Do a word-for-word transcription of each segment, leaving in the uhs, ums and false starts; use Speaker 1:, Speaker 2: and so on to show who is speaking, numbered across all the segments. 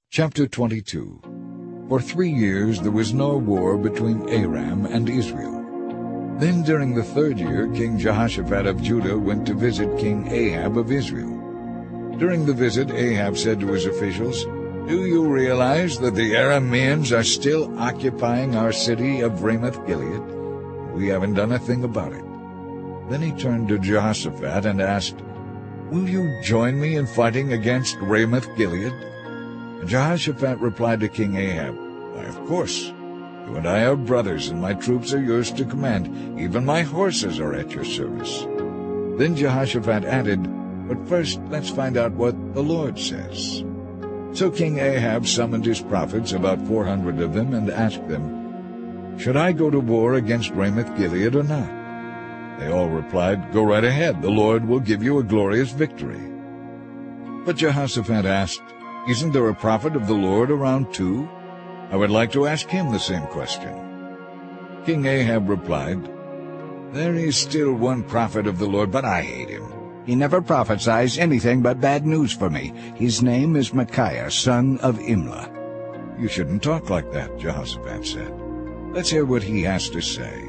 Speaker 1: Chapter twenty-two. For three years there was no war between Aram and Israel. Then during the third year King Jehoshaphat of Judah went to visit King Ahab of Israel. During the visit Ahab said to his officials, "Do you realize that the Arameans are still occupying our city of Ramoth-Gilead? We haven't done a thing about it." Then he turned to Jehoshaphat and asked, "Will you join me in fighting against Ramoth-Gilead?" And Jehoshaphat replied to King Ahab, "Why, of course. You and I are brothers, and my troops are yours to command. Even my horses are at your service." Then Jehoshaphat added, "But first let's find out what the Lord says." So King Ahab summoned his prophets, about four hundred of them, and asked them, "Should I go to war against Ramoth-Gilead or not?" They all replied, "Go right ahead. The Lord will give you a glorious victory." But Jehoshaphat asked, "Isn't there a prophet of the Lord around too? I would like to ask him the same question." King Ahab replied, "There is still one prophet of the Lord, but I hate him. He never prophesies anything but bad news for me. His name is Micaiah, son of Imlah." "You shouldn't talk like that," Jehoshaphat said. "Let's hear what he has to say."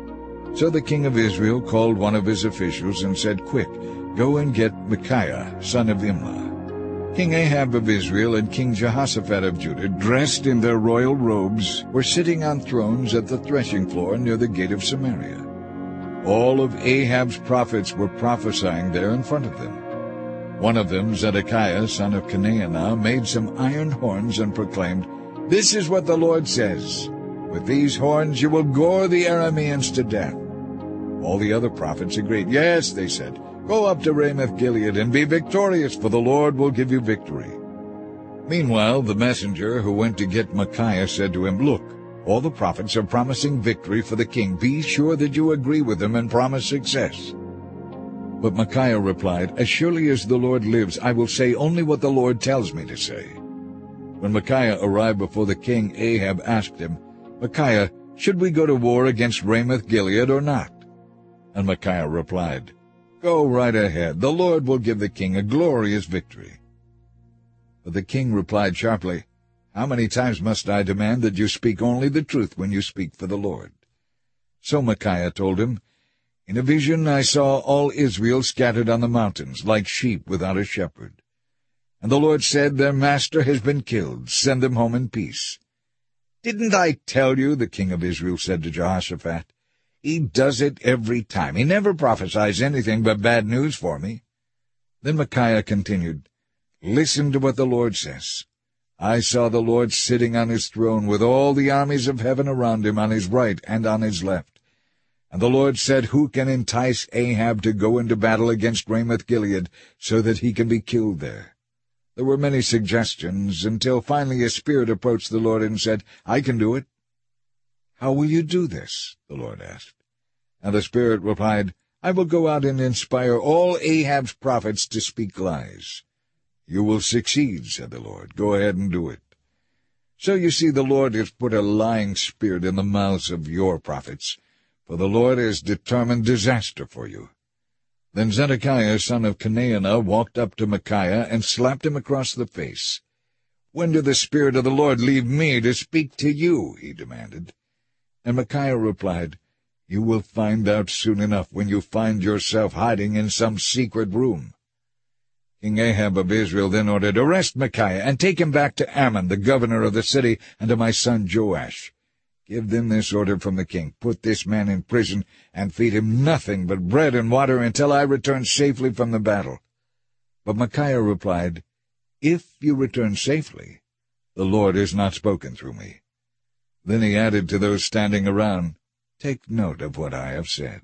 Speaker 1: So the king of Israel called one of his officials and said, "Quick, go and get Micaiah, son of Imlah." King Ahab of Israel and King Jehoshaphat of Judah, dressed in their royal robes, were sitting on thrones at the threshing floor near the gate of Samaria. All of Ahab's prophets were prophesying there in front of them. One of them, Zedekiah, son of Kenaanah, made some iron horns and proclaimed, "This is what the Lord says. With these horns you will gore the Arameans to death." All the other prophets agreed. "Yes," they said, "go up to Ramoth-Gilead and be victorious, for the Lord will give you victory." Meanwhile, the messenger who went to get Micaiah said to him, "Look, all the prophets are promising victory for the king. Be sure that you agree with them and promise success." But Micaiah replied, "As surely as the Lord lives, I will say only what the Lord tells me to say." When Micaiah arrived before the king, Ahab asked him, "Micaiah, should we go to war against Ramoth-Gilead or not?" And Micaiah replied, "Go right ahead. The Lord will give the king a glorious victory." But the king replied sharply, "How many times must I demand that you speak only the truth when you speak for the Lord?" So Micaiah told him, "In a vision I saw all Israel scattered on the mountains, like sheep without a shepherd. And the Lord said, 'Their master has been killed. Send them home in peace.'" "Didn't I tell you?" the king of Israel said to Jehoshaphat. "He does it every time. He never prophesies anything but bad news for me." Then Micaiah continued, "Listen to what the Lord says. I saw the Lord sitting on his throne with all the armies of heaven around him on his right and on his left. And the Lord said, 'Who can entice Ahab to go into battle against Ramoth-Gilead so that he can be killed there?' There were many suggestions, until finally a spirit approached the Lord and said, 'I can do it.' 'How will you do this?' the Lord asked. And the Spirit replied, 'I will go out and inspire all Ahab's prophets to speak lies.' 'You will succeed,' said the Lord. 'Go ahead and do it.' So you see, the Lord has put a lying spirit in the mouths of your prophets, for the Lord has determined disaster for you." Then Zedekiah, son of Kenaanah, walked up to Micaiah and slapped him across the face. "When did the Spirit of the Lord leave me to speak to you?" he demanded. And Micaiah replied, "You will find out soon enough when you find yourself hiding in some secret room." King Ahab of Israel then ordered, "Arrest Micaiah and take him back to Ammon, the governor of the city, and to my son Joash. Give them this order from the king. Put this man in prison and feed him nothing but bread and water until I return safely from the battle." But Micaiah replied, "If you return safely, the Lord has not spoken through me." Then he added to those standing around, "Take note of what I have said."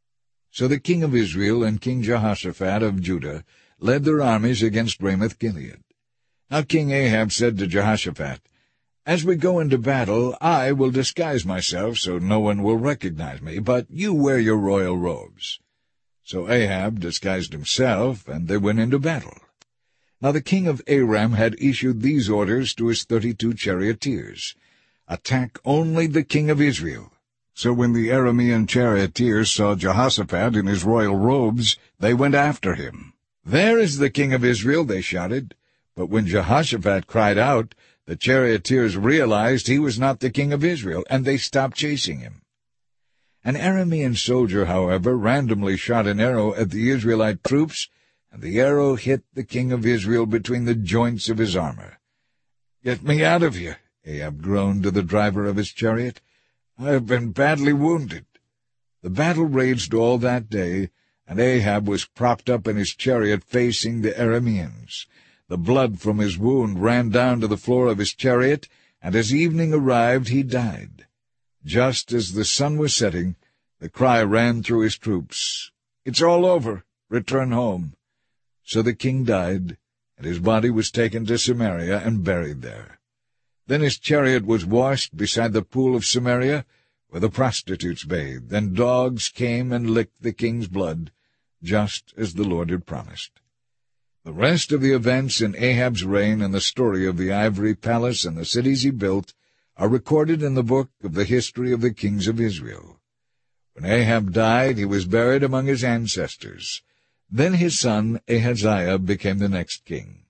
Speaker 1: So the king of Israel and King Jehoshaphat of Judah led their armies against Ramoth-Gilead. Now King Ahab said to Jehoshaphat, "As we go into battle, I will disguise myself so no one will recognize me, but you wear your royal robes." So Ahab disguised himself, and they went into battle. Now the king of Aram had issued these orders to his thirty-two charioteers, "Attack only the king of Israel." So when the Aramean charioteers saw Jehoshaphat in his royal robes, they went after him. "There is the king of Israel," they shouted. But when Jehoshaphat cried out, The charioteers realized he was not the king of Israel, and they stopped chasing him. An Aramean soldier, however, randomly shot an arrow at the Israelite troops, and the arrow hit the king of Israel between the joints of his armor. "Get me out of here," Ahab groaned to the driver of his chariot. "I have been badly wounded." The battle raged all that day, and Ahab was propped up in his chariot facing the Arameans. The blood from his wound ran down to the floor of his chariot, and as evening arrived he died. Just as the sun was setting, the cry ran through his troops, "It's all over. Return home." So the king died, and his body was taken to Samaria and buried there. Then his chariot was washed beside the pool of Samaria, where the prostitutes bathed, and dogs came and licked the king's blood, just as the Lord had promised. The rest of the events in Ahab's reign and the story of the ivory palace and the cities he built are recorded in the book of the history of the kings of Israel. When Ahab died, he was buried among his ancestors. Then his son Ahaziah became the next king.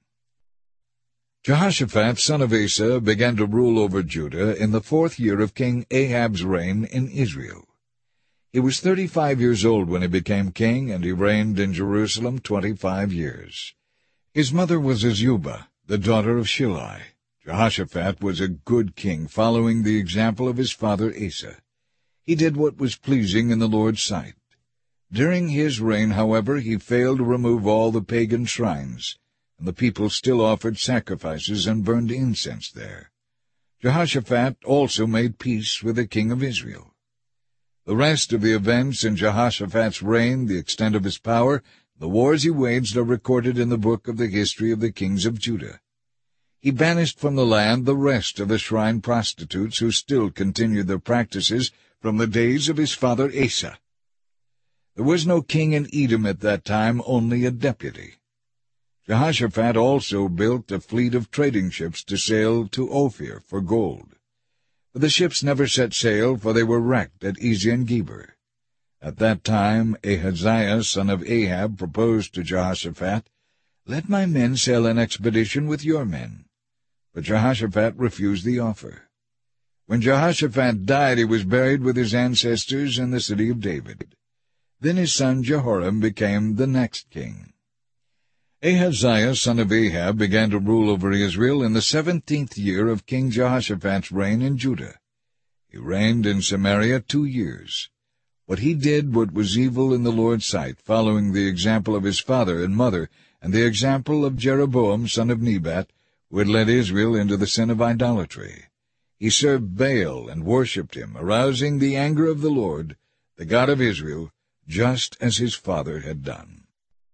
Speaker 1: Jehoshaphat, son of Asa, began to rule over Judah in the fourth year of King Ahab's reign in Israel. He was thirty-five years old when he became king, and he reigned in Jerusalem twenty-five years. His mother was Azubah, the daughter of Shilai. Jehoshaphat was a good king, following the example of his father Asa. He did what was pleasing in the Lord's sight. During his reign, however, he failed to remove all the pagan shrines, and the people still offered sacrifices and burned incense there. Jehoshaphat also made peace with the king of Israel. The rest of the events in Jehoshaphat's reign, the extent of his power, the wars he waged are recorded in the book of the history of the kings of Judah. He banished from the land the rest of the shrine prostitutes who still continued their practices from the days of his father Asa. There was no king in Edom at that time, only a deputy. Jehoshaphat also built a fleet of trading ships to sail to Ophir for gold. But the ships never set sail, for they were wrecked at Ezion-Geber. At that time Ahaziah, son of Ahab, proposed to Jehoshaphat, "Let my men sail an expedition with your men." But Jehoshaphat refused the offer. When Jehoshaphat died, he was buried with his ancestors in the city of David. Then his son Jehoram became the next king. Ahaziah, son of Ahab, began to rule over Israel in the seventeenth year of King Jehoshaphat's reign in Judah. He reigned in Samaria two years. What he did what was evil in the Lord's sight, following the example of his father and mother, and the example of Jeroboam, son of Nebat, who had led Israel into the sin of idolatry. He served Baal and worshipped him, arousing the anger of the Lord, the God of Israel, just as his father had done.